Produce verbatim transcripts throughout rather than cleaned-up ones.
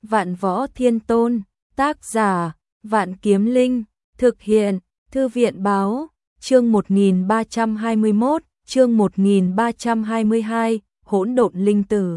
Vạn Võ Thiên Tôn, tác giả, Vạn Kiếm Linh, thực hiện, Thư viện báo, chương một nghìn ba trăm hai mươi mốt, chương một nghìn ba trăm hai mươi hai, Hỗn Độn Linh Tử.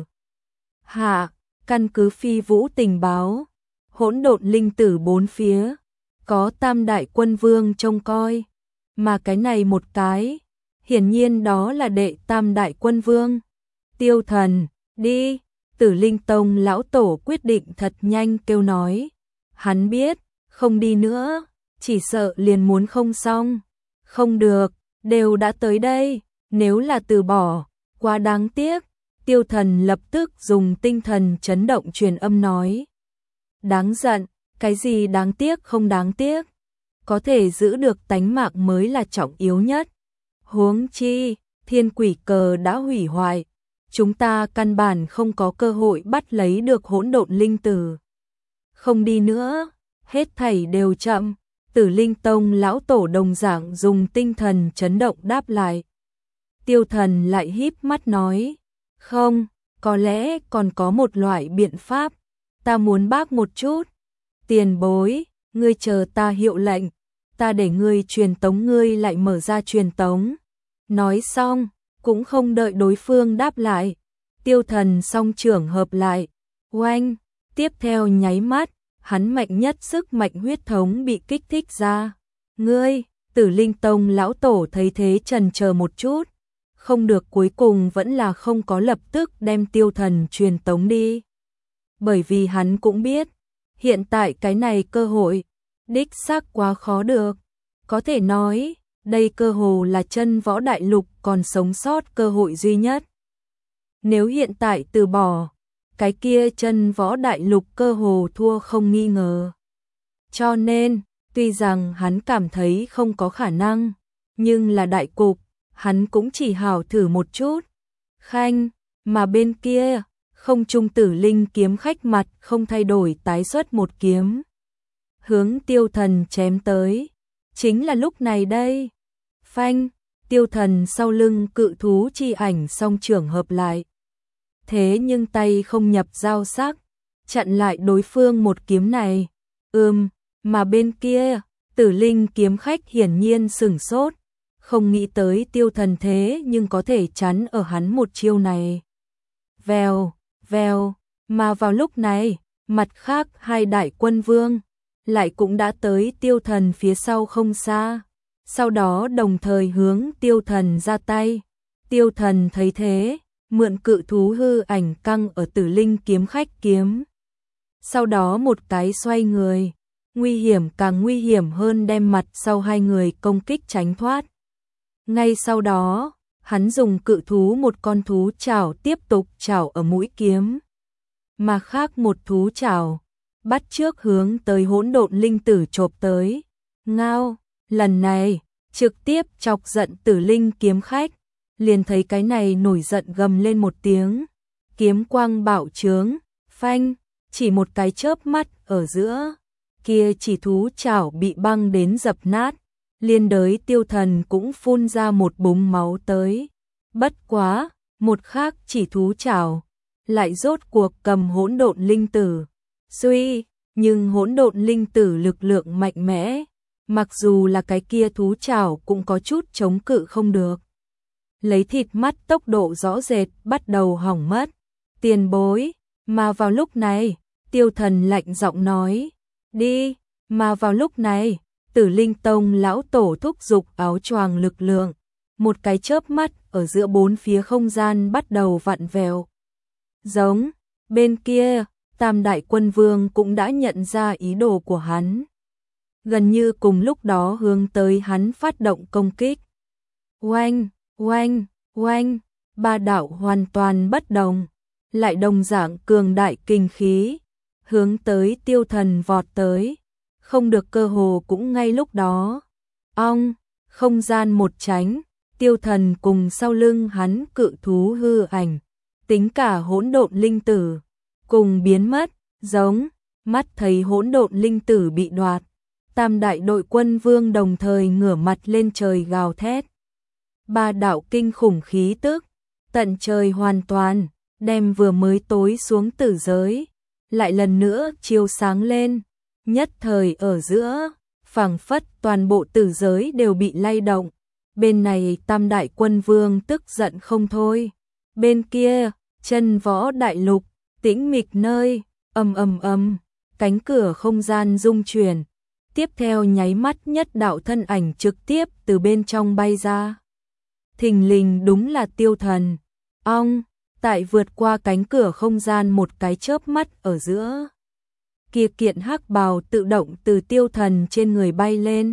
Hạ, căn cứ phi vũ tình báo, Hỗn Độn Linh Tử bốn phía, có Tam Đại Quân Vương trông coi, mà cái này một cái, hiển nhiên đó là đệ Tam Đại Quân Vương. Tiêu Thần, đi, Tử Linh Tông lão tổ quyết định thật nhanh kêu nói. Hắn biết, không đi nữa, chỉ sợ liền muốn không xong. Không được, đều đã tới đây, nếu là từ bỏ, quá đáng tiếc. Tiêu Thần lập tức dùng tinh thần chấn động truyền âm nói. Đáng giận, cái gì đáng tiếc không đáng tiếc. Có thể giữ được tánh mạng mới là trọng yếu nhất. Huống chi, thiên quỷ cờ đã hủy hoại. Chúng ta căn bản không có cơ hội bắt lấy được hỗn độn linh tử. Không đi nữa, hết thảy đều chậm. Tử Linh Tông lão tổ đồng dạng dùng tinh thần chấn động đáp lại. Tiêu Thần lại híp mắt nói. Không, có lẽ còn có một loại biện pháp. Ta muốn bác một chút. Tiền bối, ngươi chờ ta hiệu lệnh. Ta để ngươi truyền tống, ngươi lại mở ra truyền tống. Nói xong, cũng không đợi đối phương đáp lại. Tiêu Thần song trưởng hợp lại. Oanh, tiếp theo nháy mắt, hắn mạnh nhất sức mạnh huyết thống bị kích thích ra. Ngươi, Tử Linh Tông lão tổ thấy thế trần chờ một chút. Không được, cuối cùng vẫn là không có lập tức đem Tiêu Thần truyền tống đi. Bởi vì hắn cũng biết, hiện tại cái này cơ hội, đích xác quá khó được. Có thể nói, đây cơ hồ là chân võ đại lục còn sống sót cơ hội duy nhất. Nếu hiện tại từ bỏ, cái kia chân võ đại lục cơ hồ thua không nghi ngờ. Cho nên, tuy rằng hắn cảm thấy không có khả năng, nhưng là đại cục, hắn cũng chỉ hảo thử một chút. Khanh, mà bên kia, không trung Tử Linh kiếm khách mặt không thay đổi tái xuất một kiếm. Hướng Tiêu Thần chém tới. Chính là lúc này đây. Phanh, Tiêu Thần sau lưng cự thú chi ảnh song trưởng hợp lại. Thế nhưng tay không nhập giao sắc, chặn lại đối phương một kiếm này. Ừm, mà bên kia, Tử Linh kiếm khách hiển nhiên sửng sốt. Không nghĩ tới Tiêu Thần thế nhưng có thể chắn ở hắn một chiêu này. Vèo, vèo, mà vào lúc này, mặt khác hai đại quân vương lại cũng đã tới Tiêu Thần phía sau không xa. Sau đó đồng thời hướng Tiêu Thần ra tay. Tiêu Thần thấy thế, mượn cự thú hư ảnh căng ở Tử Linh kiếm khách kiếm. Sau đó một cái xoay người, nguy hiểm càng nguy hiểm hơn đem mặt sau hai người công kích tránh thoát. Ngay sau đó, hắn dùng cự thú một con thú chảo tiếp tục chảo ở mũi kiếm. Mà khác một thú chảo, bắt trước hướng tới hỗn độn linh tử chộp tới. Ngao, lần này, trực tiếp chọc giận Tử Linh kiếm khách. Liền thấy cái này nổi giận gầm lên một tiếng. Kiếm quang bạo trướng, phanh, chỉ một cái chớp mắt ở giữa. Kia chỉ thú chảo bị băng đến dập nát. Liên đới Tiêu Thần cũng phun ra một búng máu tới. Bất quá, một khác chỉ thú chảo lại rốt cuộc cầm hỗn độn linh tử. Suy, nhưng hỗn độn linh tử lực lượng mạnh mẽ, mặc dù là cái kia thú chảo cũng có chút chống cự không được. Lấy thịt mắt tốc độ rõ rệt bắt đầu hỏng mất. Tiền bối, mà vào lúc này, Tiêu Thần lạnh giọng nói, đi, mà vào lúc này, Tử Linh Tông lão tổ thúc giục áo choàng lực lượng, một cái chớp mắt ở giữa bốn phía không gian bắt đầu vặn vẹo. Giống, bên kia, Tam Đại Quân Vương cũng đã nhận ra ý đồ của hắn. Gần như cùng lúc đó hướng tới hắn phát động công kích. Oanh, oanh, oanh, ba đạo hoàn toàn bất đồng, lại đồng dạng cường đại kinh khí, hướng tới Tiêu Thần vọt tới. Không được, cơ hồ cũng ngay lúc đó. Ong, không gian một tránh, Tiêu Thần cùng sau lưng hắn cự thú hư ảnh, tính cả hỗn độn linh tử, cùng biến mất, giống, mắt thấy hỗn độn linh tử bị đoạt. Tam đại đội quân vương đồng thời ngửa mặt lên trời gào thét. Ba đạo kinh khủng khí tức, tận trời hoàn toàn, đem vừa mới tối xuống tử giới, lại lần nữa chiếu sáng lên, nhất thời ở giữa, phảng phất toàn bộ tử giới đều bị lay động. Bên này Tam Đại Quân Vương tức giận không thôi. Bên kia, Chân Võ Đại Lục, tĩnh mịch nơi, ầm ầm ầm, cánh cửa không gian rung chuyển. Tiếp theo nháy mắt nhất đạo thân ảnh trực tiếp từ bên trong bay ra. Thình lình đúng là Tiêu Thần. Ong, tại vượt qua cánh cửa không gian một cái chớp mắt ở giữa. Kia kiện hắc bào tự động từ Tiêu Thần trên người bay lên.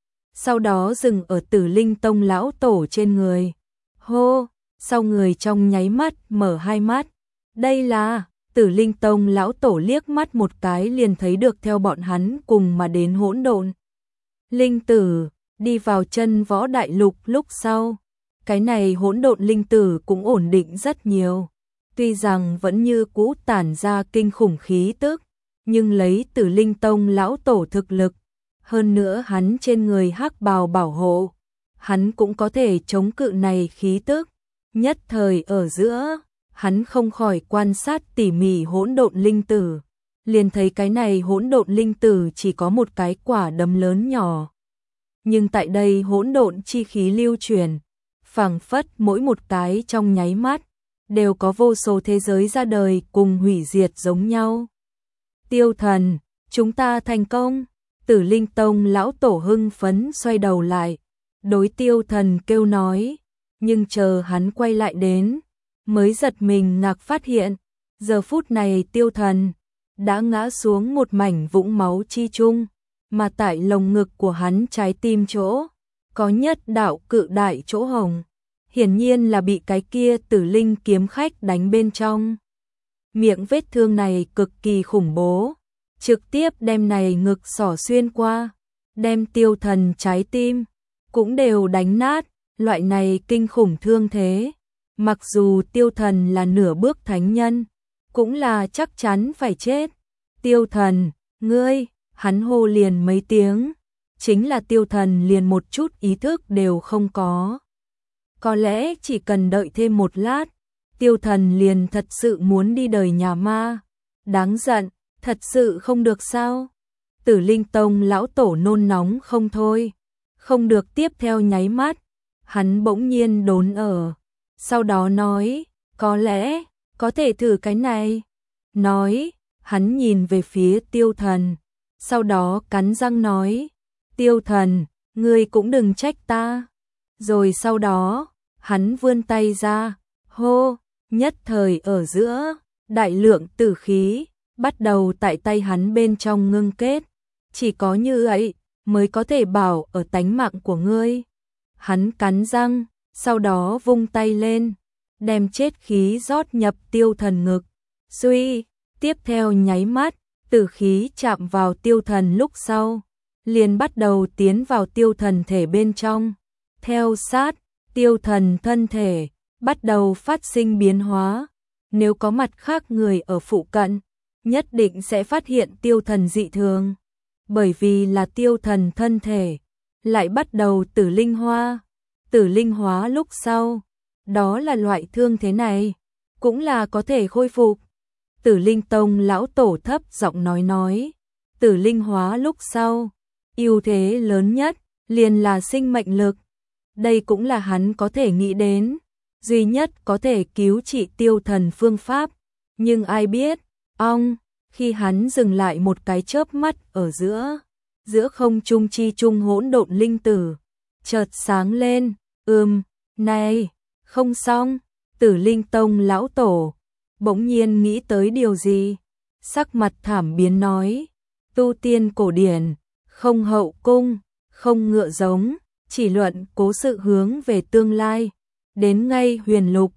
Sau đó dừng ở Tử Linh Tông lão tổ trên người. Hô, sau người trong nháy mắt mở hai mắt. Đây là, Tử Linh Tông lão tổ liếc mắt một cái liền thấy được theo bọn hắn cùng mà đến hỗn độn. Linh tử, đi vào Chân Võ Đại Lục lúc sau. Cái này hỗn độn linh tử cũng ổn định rất nhiều. Tuy rằng vẫn như cũ tản ra kinh khủng khí tức, nhưng lấy Tử Linh Tông lão tổ thực lực, hơn nữa hắn trên người hắc bào bảo hộ, hắn cũng có thể chống cự này khí tức. Nhất thời ở giữa, hắn không khỏi quan sát tỉ mỉ hỗn độn linh tử, liền thấy cái này hỗn độn linh tử chỉ có một cái quả đấm lớn nhỏ. Nhưng tại đây hỗn độn chi khí lưu truyền, phảng phất mỗi một cái trong nháy mắt, đều có vô số thế giới ra đời cùng hủy diệt giống nhau. Tiêu Thần, chúng ta thành công. Tử Linh Tông lão tổ hưng phấn xoay đầu lại, đối Tiêu Thần kêu nói, nhưng chờ hắn quay lại đến, mới giật mình ngạc phát hiện, giờ phút này Tiêu Thần đã ngã xuống một mảnh vũng máu chi chung, mà tại lồng ngực của hắn trái tim chỗ, có nhất đạo cự đại chỗ hồng, hiển nhiên là bị cái kia Tử Linh kiếm khách đánh bên trong. Miệng vết thương này cực kỳ khủng bố, trực tiếp đem này ngực xỏ xuyên qua, đem Tiêu Thần trái tim cũng đều đánh nát, loại này kinh khủng thương thế. Mặc dù Tiêu Thần là nửa bước thánh nhân, cũng là chắc chắn phải chết. Tiêu Thần, ngươi, hắn hô liền mấy tiếng, chính là Tiêu Thần liền một chút ý thức đều không có. Có lẽ chỉ cần đợi thêm một lát, Tiêu Thần liền thật sự muốn đi đời nhà ma. Đáng giận, thật sự không được sao? Tử Linh Tông lão tổ nôn nóng không thôi. Không được tiếp theo nháy mắt, hắn bỗng nhiên đốn ở. Sau đó nói, có lẽ, có thể thử cái này. Nói, hắn nhìn về phía Tiêu Thần. Sau đó cắn răng nói, Tiêu Thần, ngươi cũng đừng trách ta. Rồi sau đó, hắn vươn tay ra, hô, nhất thời ở giữa, đại lượng tử khí, bắt đầu tại tay hắn bên trong ngưng kết. Chỉ có như vậy, mới có thể bảo ở tánh mạng của ngươi. Hắn cắn răng, sau đó vung tay lên, đem chết khí rót nhập Tiêu Thần ngực. Suy, tiếp theo nháy mắt, tử khí chạm vào Tiêu Thần lúc sau, liền bắt đầu tiến vào Tiêu Thần thể bên trong. Theo sát, Tiêu Thần thân thể bắt đầu phát sinh biến hóa. Nếu có mặt khác người ở phụ cận, nhất định sẽ phát hiện Tiêu Thần dị thường. Bởi vì là Tiêu Thần thân thể lại bắt đầu tử linh hoa. Tử linh hóa lúc sau, đó là loại thương thế này, cũng là có thể khôi phục. Tử Linh Tông lão tổ thấp giọng nói nói, tử linh hóa lúc sau, ưu thế lớn nhất liền là sinh mệnh lực. Đây cũng là hắn có thể nghĩ đến, duy nhất có thể cứu trị Tiêu Thần phương pháp. Nhưng ai biết, ong, khi hắn dừng lại một cái chớp mắt ở giữa, giữa không trung chi trung hỗn độn linh tử, chợt sáng lên, ừm, này, không xong. Tử Linh Tông lão tổ bỗng nhiên nghĩ tới điều gì, sắc mặt thảm biến nói, tu tiên cổ điển, không hậu cung, không ngựa giống, chỉ luận cố sự hướng về tương lai, đến ngay huyền lục,